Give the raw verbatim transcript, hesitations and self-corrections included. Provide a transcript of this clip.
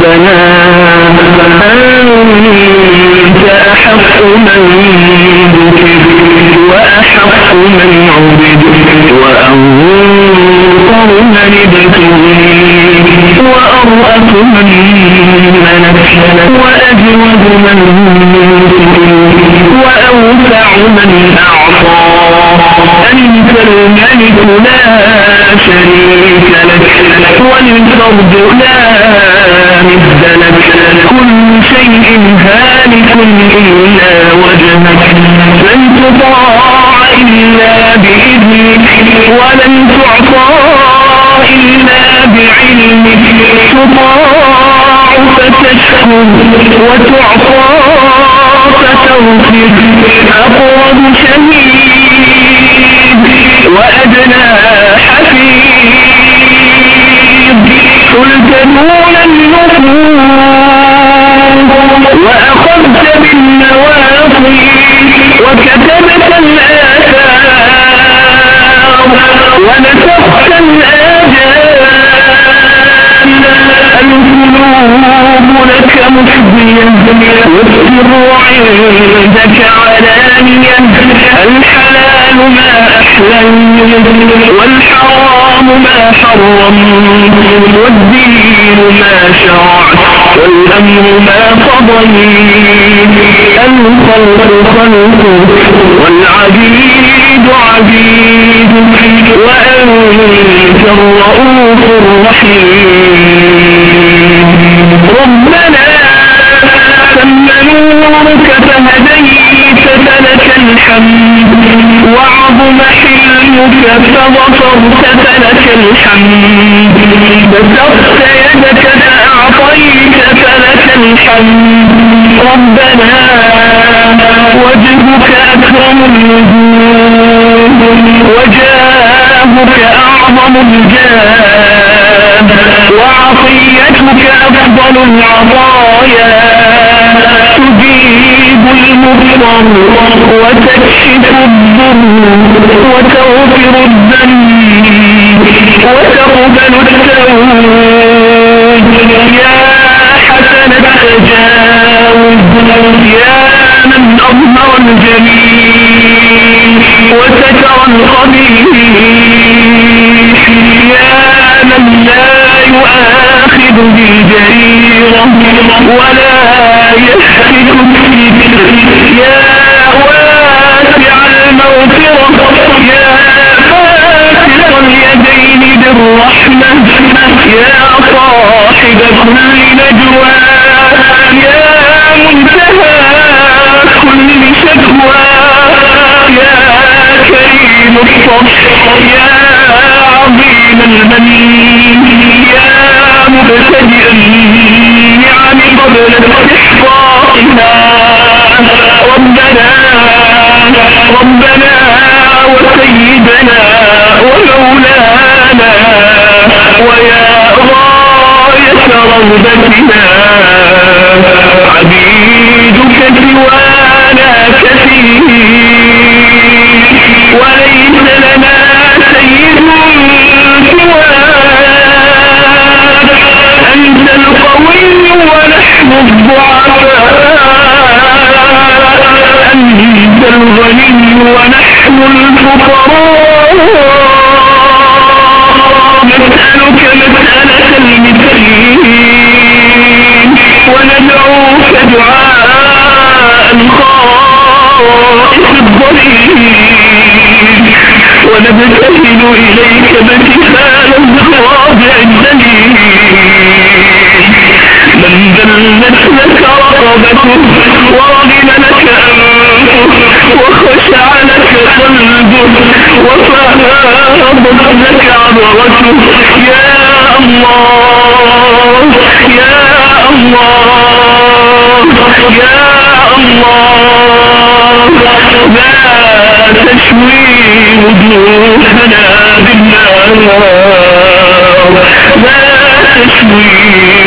ربنا أنت أحق من ذكر وأحق من عبد وأنصر من ابتغي وأرأف من منك وأجود من سئل وأوسع من أعطى أنت الملك لا شريك لك والفرد لا مثل لك كل شيء هالك إلا وجهك لن تطاع إلا بإذنك ولن تعطى إلا بعلمك تطاع فتشكر وتعطى فتغفر أقرب شهيد وأدنى حفيظ قلت دون النفوس وأخذت بالنواصي وكتبت الآثار ونسخت الآجال القلوب لك مفضية والسر عندك علانية الحلال ما أحللت والحرام ما حرمت والدين ما شرعت والأمر ما قضيت الخلق خلقك والعبيد عبيدك وأنت الرؤوف الرحيم ربنا تم نورك فهديت فلك الحمد وعظم حلمك فغفرت فلك الحمد بسطت يدك فأعطيت فلك الحمد ربنا وجهك أكرم الوجوه وجاهك أعظم الجاه وعطيتك أفضل العطايا تجيب المضطر وتكشف الضر وتغفر الذنب وتقبل التوب يا حسن التجاوز يا من أظهر الجميل وستر الخبيث يا من لا يؤاخذ بالجريرة ولا يسكت الستر يا واسع المغفرة يا فاسق اليدين بالرحمة يا صاحب كل نجوى يا منتهى كل شكوى يا كريم الصف يا عظيم المنين يا مبتدئ النعم قبل استحقاقها ربنا ربنا وسيدنا ومولانا ويا غاية رغبتنا عبيدك سوانا كثير وليس لنا سيد سواك أنت القوي ونحن الضعفاء أنت الغني ونحن الفقراء نسألك مسألة المسكين وندعوك دعاء الخائف الضرير ونبتهل إليك ابتهال الخاضع الدليل من ذلت لك رقبته ورغم لك أنفه وخشع لك قلبه وفاضت لك عبرته يا الله يا الله يا الله لا تشوي وجوهنا بالنار لا تشوي